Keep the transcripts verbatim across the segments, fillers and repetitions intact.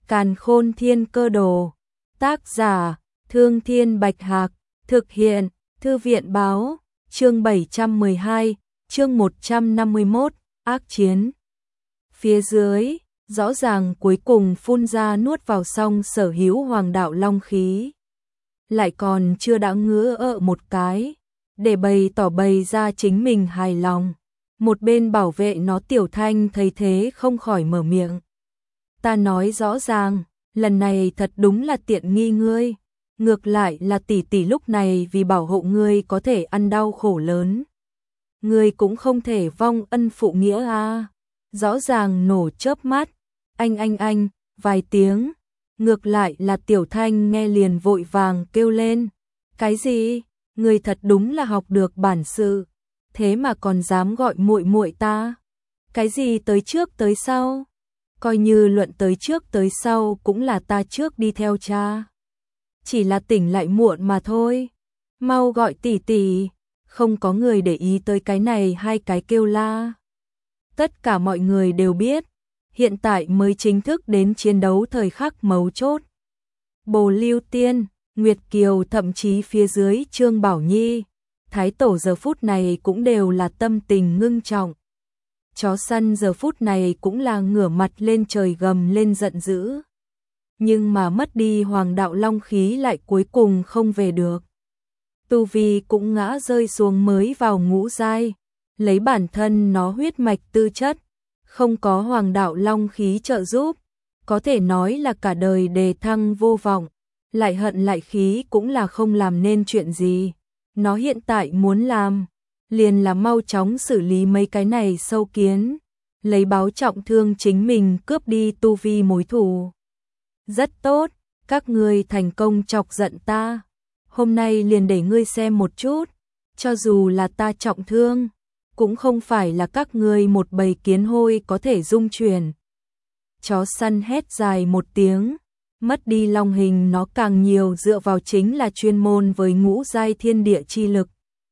Càn Khôn Thiên Cơ Đồ. Tác giả: Thương Thiên Bạch Hạc. Thực hiện: Thư viện báo. Chương bảy trăm mười hai, chương một trăm năm mươi mốt, ác chiến. Phía dưới, rõ ràng cuối cùng phun ra nuốt vào xong sở hữu hoàng đạo long khí. Lại còn chưa đã ngứa ợ một cái, để bày tỏ bày ra chính mình hài lòng. Một bên bảo vệ nó Tiểu Thanh thấy thế không khỏi mở miệng. Ta nói rõ ràng, lần này thật đúng là tiện nghi ngươi. Ngược lại là tỷ tỷ lúc này vì bảo hộ ngươi có thể ăn đau khổ lớn. Ngươi cũng không thể vong ân phụ nghĩa à. Rõ ràng nổ chớp mắt, anh anh anh, vài tiếng. Ngược lại là Tiểu Thanh nghe liền vội vàng kêu lên. Cái gì? Ngươi thật đúng là học được bản sự. Thế mà còn dám gọi muội muội ta? Cái gì tới trước tới sau? Coi như luận tới trước tới sau cũng là ta trước đi theo cha. Chỉ là tỉnh lại muộn mà thôi. Mau gọi tỷ tỷ. Không có người để ý tới cái này hai cái kêu la. Tất cả mọi người đều biết, hiện tại mới chính thức đến chiến đấu thời khắc mấu chốt. Bồ Lưu Tiên, Nguyệt Kiều thậm chí phía dưới Trương Bảo Nhi, Thái Tổ giờ phút này cũng đều là tâm tình ngưng trọng. Chó săn giờ phút này cũng là ngửa mặt lên trời gầm lên giận dữ. Nhưng mà mất đi hoàng đạo long khí lại cuối cùng không về được. Tu vi cũng ngã rơi xuống mới vào ngũ giai, lấy bản thân nó huyết mạch tư chất, không có hoàng đạo long khí trợ giúp, có thể nói là cả đời đề thăng vô vọng, lại hận lại khí cũng là không làm nên chuyện gì. Nó hiện tại muốn làm, liền là mau chóng xử lý mấy cái này sâu kiến, lấy báo trọng thương chính mình cướp đi tu vi mối thù. Rất tốt, các ngươi thành công chọc giận ta. Hôm nay liền để ngươi xem một chút, cho dù là ta trọng thương, cũng không phải là các ngươi một bầy kiến hôi có thể dung chuyển. Chó săn hét dài một tiếng, mất đi long hình nó càng nhiều dựa vào chính là chuyên môn với ngũ giai thiên địa chi lực.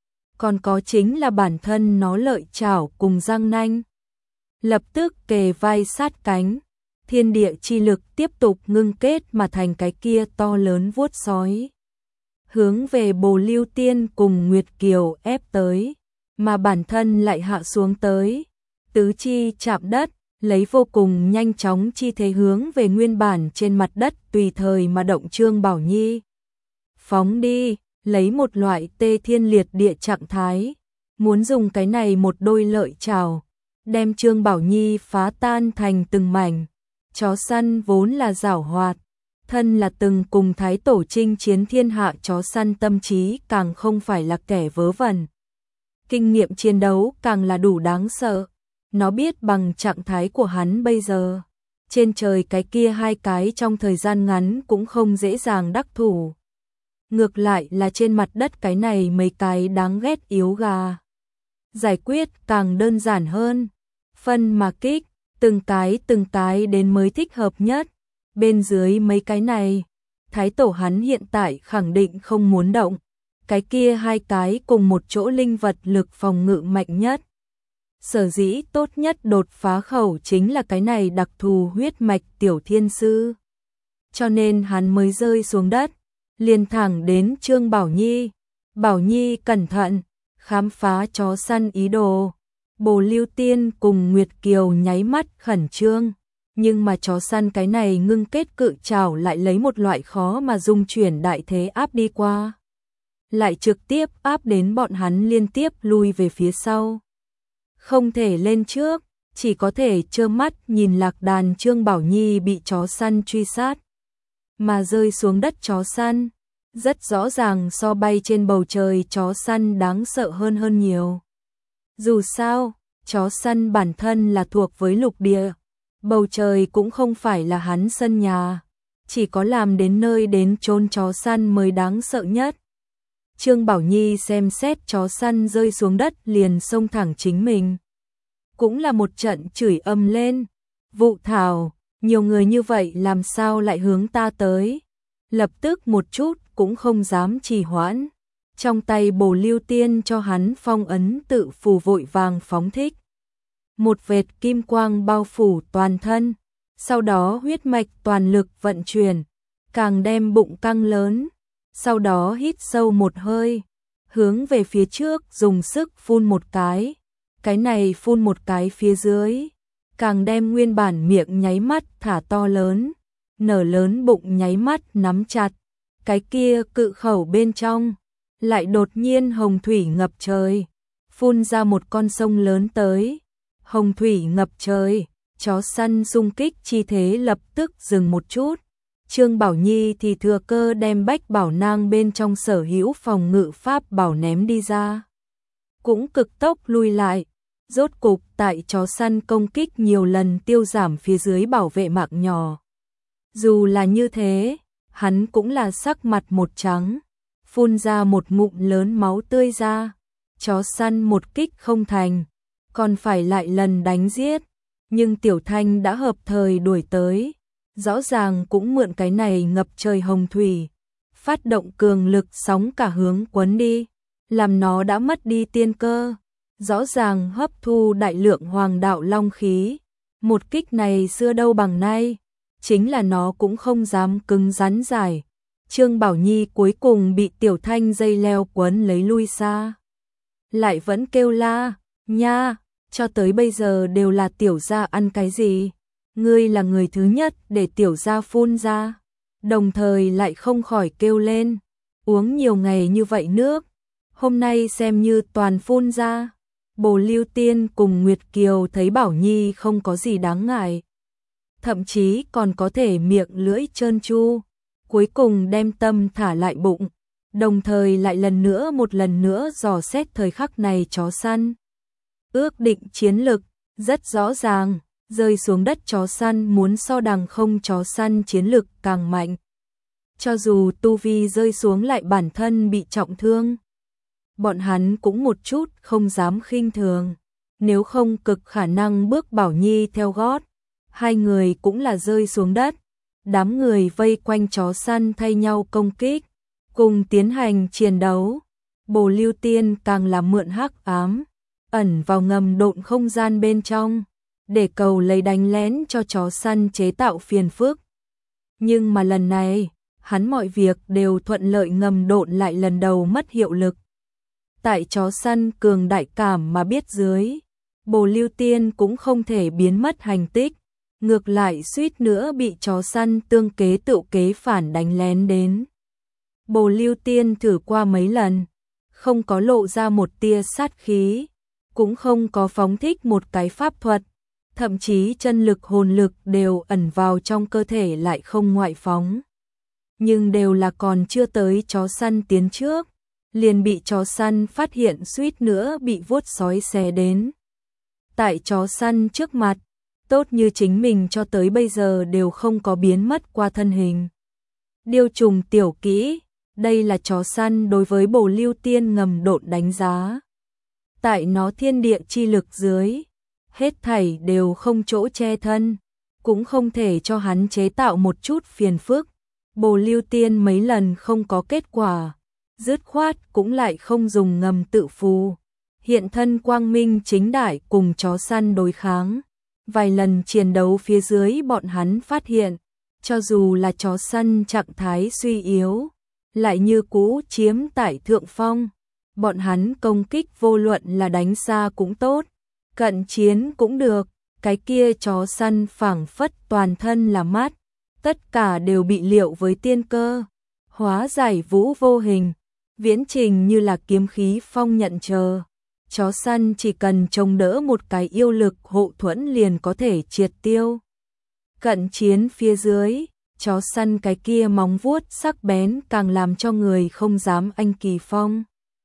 Còn có chính là bản thân nó lợi chảo cùng răng nanh. Lập tức kề vai sát cánh, thiên địa chi lực tiếp tục ngưng kết mà thành cái kia to lớn vuốt sói. Hướng về Bồ Lưu Tiên cùng Nguyệt Kiều ép tới, mà bản thân lại hạ xuống tới. Tứ chi chạm đất, lấy vô cùng nhanh chóng chi thế hướng về nguyên bản trên mặt đất tùy thời mà động Trương Bảo Nhi. Phóng đi, lấy một loại tê thiên liệt địa trạng thái, muốn dùng cái này một đôi lợi chảo, đem Trương Bảo Nhi phá tan thành từng mảnh. Chó săn vốn là giảo hoạt, thân là từng cùng Thái Tổ chinh chiến thiên hạ chó săn tâm trí càng không phải là kẻ vớ vẩn. Kinh nghiệm chiến đấu càng là đủ đáng sợ. Nó biết bằng trạng thái của hắn bây giờ, trên trời cái kia hai cái trong thời gian ngắn cũng không dễ dàng đắc thủ. Ngược lại là trên mặt đất cái này mấy cái đáng ghét yếu gà. Giải quyết càng đơn giản hơn. Phân mà kích, từng cái từng cái đến mới thích hợp nhất. Bên dưới mấy cái này, Thái Tổ hắn hiện tại khẳng định không muốn động. Cái kia hai cái cùng một chỗ linh vật lực phòng ngự mạnh nhất. Sở dĩ tốt nhất đột phá khẩu chính là cái này đặc thù huyết mạch tiểu thiên sư. Cho nên hắn mới rơi xuống đất, liền thẳng đến Trương Bảo Nhi. Bảo Nhi cẩn thận, khám phá chó săn ý đồ. Bồ Lưu Tiên cùng Nguyệt Kiều nháy mắt khẩn trương. Nhưng mà chó săn cái này ngưng kết cự trảo lại lấy một loại khó mà dung chuyển đại thế áp đi qua. Lại trực tiếp áp đến bọn hắn liên tiếp lui về phía sau. Không thể lên trước, chỉ có thể trơ mắt nhìn lạc đàn Trương Bảo Nhi bị chó săn truy sát. Mà rơi xuống đất chó săn, rất rõ ràng so bay trên bầu trời chó săn đáng sợ hơn hơn nhiều. Dù sao, chó săn bản thân là thuộc với lục địa, bầu trời cũng không phải là hắn sân nhà, chỉ có làm đến nơi đến chốn chó săn mới đáng sợ nhất. Trương Bảo Nhi xem xét chó săn rơi xuống đất liền xông thẳng chính mình. Cũng là một trận chửi âm lên. Vụ thảo, nhiều người như vậy làm sao lại hướng ta tới. Lập tức một chút cũng không dám trì hoãn. Trong tay Bồ Lưu Tiên cho hắn phong ấn tự phù vội vàng phóng thích. Một vệt kim quang bao phủ toàn thân. Sau đó huyết mạch toàn lực vận chuyển, càng đem bụng căng lớn, sau đó hít sâu một hơi, hướng về phía trước dùng sức phun một cái, cái này phun một cái phía dưới, càng đem nguyên bản miệng nháy mắt thả to lớn, nở lớn bụng nháy mắt nắm chặt, cái kia cự khẩu bên trong, lại đột nhiên hồng thủy ngập trời, phun ra một con sông lớn tới, hồng thủy ngập trời, chó săn xung kích chi thế lập tức dừng một chút. Trương Bảo Nhi thì thừa cơ đem bách bảo nang bên trong sở hữu phòng ngự pháp bảo ném đi ra. Cũng cực tốc lui lại, rốt cục tại chó săn công kích nhiều lần tiêu giảm phía dưới bảo vệ mạng nhỏ. Dù là như thế, hắn cũng là sắc mặt một trắng, phun ra một ngụm lớn máu tươi ra, chó săn một kích không thành, còn phải lại lần đánh giết, nhưng Tiểu Thanh đã hợp thời đuổi tới. Rõ ràng cũng mượn cái này ngập trời hồng thủy, phát động cường lực sóng cả hướng quấn đi, làm nó đã mất đi tiên cơ, rõ ràng hấp thu đại lượng hoàng đạo long khí. Một kích này xưa đâu bằng nay, chính là nó cũng không dám cứng rắn giải. Trương Bảo Nhi cuối cùng bị Tiểu Thanh dây leo quấn lấy lui xa. Lại vẫn kêu la, nha, cho tới bây giờ đều là tiểu gia ăn cái gì? Ngươi là người thứ nhất để tiểu gia phun ra, đồng thời lại không khỏi kêu lên, uống nhiều ngày như vậy nước, hôm nay xem như toàn phun ra. Bồ Lưu Tiên cùng Nguyệt Kiều thấy Bảo Nhi không có gì đáng ngại, thậm chí còn có thể miệng lưỡi trơn tru, cuối cùng đem tâm thả lại bụng, đồng thời lại lần nữa một lần nữa dò xét thời khắc này chó săn. Ước định chiến lực, rất rõ ràng. Rơi xuống đất chó săn muốn so đằng không chó săn chiến lực càng mạnh. Cho dù tu vi rơi xuống lại bản thân bị trọng thương, bọn hắn cũng một chút không dám khinh thường, nếu không cực khả năng bước Bảo Nhi theo gót. Hai người cũng là rơi xuống đất, đám người vây quanh chó săn thay nhau công kích, cùng tiến hành chiến đấu. Bồ Lưu Tiên càng là mượn hắc ám, ẩn vào ngầm độn không gian bên trong, để cầu lấy đánh lén cho chó săn chế tạo phiền phức. Nhưng mà lần này, hắn mọi việc đều thuận lợi, ngầm độn lại lần đầu mất hiệu lực. Tại chó săn cường đại cảm mà biết dưới, Bồ Lưu Tiên cũng không thể biến mất hành tích, ngược lại suýt nữa bị chó săn tương kế tự kế phản đánh lén đến. Bồ Lưu Tiên thử qua mấy lần, không có lộ ra một tia sát khí, cũng không có phóng thích một cái pháp thuật, thậm chí chân lực hồn lực đều ẩn vào trong cơ thể lại không ngoại phóng. Nhưng đều là còn chưa tới chó săn tiến trước, liền bị chó săn phát hiện suýt nữa bị vuốt sói xé đến. Tại chó săn trước mặt, tốt như chính mình cho tới bây giờ đều không có biến mất qua thân hình. Điêu trùng tiểu kỹ, đây là chó săn đối với Bồ Lưu Tiên ngầm độn đánh giá. Tại nó thiên địa chi lực dưới, hết thảy đều không chỗ che thân, cũng không thể cho hắn chế tạo một chút phiền phức. Bồ Lưu Tiên mấy lần không có kết quả, dứt khoát cũng lại không dùng ngầm tự phù, hiện thân quang minh chính đại cùng chó săn đối kháng. Vài lần chiến đấu phía dưới bọn hắn phát hiện, cho dù là chó săn trạng thái suy yếu, lại như cũ chiếm tại thượng phong. Bọn hắn công kích vô luận là đánh xa cũng tốt, cận chiến cũng được, cái kia chó săn phảng phất toàn thân là mắt, tất cả đều bị liệu với tiên cơ, hóa giải vũ vô hình, viễn trình như là kiếm khí phong nhận chờ. Chó săn chỉ cần chống đỡ một cái yêu lực hộ thuẫn liền có thể triệt tiêu. Cận chiến phía dưới, chó săn cái kia móng vuốt sắc bén càng làm cho người không dám anh kỳ phong.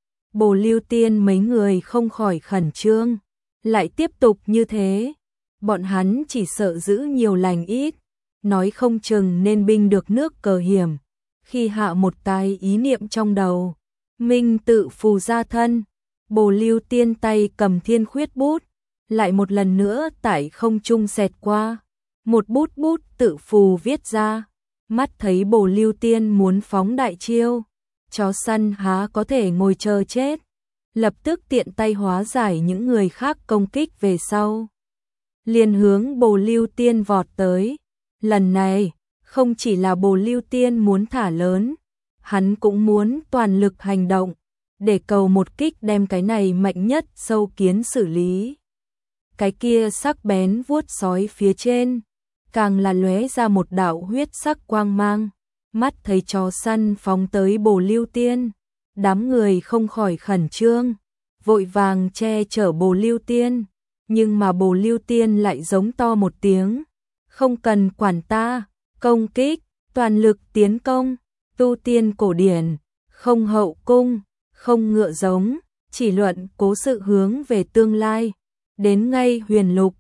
Bồ Lưu Tiên mấy người không khỏi khẩn trương, lại tiếp tục như thế, bọn hắn chỉ sợ giữ nhiều lành ít, nói không chừng nên binh được nước cờ hiểm. Khi hạ một cái ý niệm trong đầu, minh tự phù ra thân, Bồ Lưu Tiên tay cầm thiên khuyết bút, lại một lần nữa tại không trung xẹt qua, một bút bút tự phù viết ra, mắt thấy Bồ Lưu Tiên muốn phóng đại chiêu, chó săn há có thể ngồi chờ chết, lập tức tiện tay hóa giải những người khác công kích về sau. liền hướng Bồ Lưu Tiên vọt tới. Lần này, không chỉ là Bồ Lưu Tiên muốn thả lớn, hắn cũng muốn toàn lực hành động, để cầu một kích đem cái này mạnh nhất sâu kiến xử lý. Cái kia sắc bén vuốt sói phía trên, càng là lóe ra một đạo huyết sắc quang mang, mắt thấy chó săn phóng tới Bồ Lưu Tiên, đám người không khỏi khẩn trương, vội vàng che chở Bồ Lưu Tiên, nhưng mà Bồ Lưu Tiên lại giống to một tiếng, không cần quản ta, công kích, toàn lực tiến công, tu tiên cổ điển, không hậu cung, không ngựa giống, chỉ luận cố sự hướng về tương lai, đến ngay huyền lục,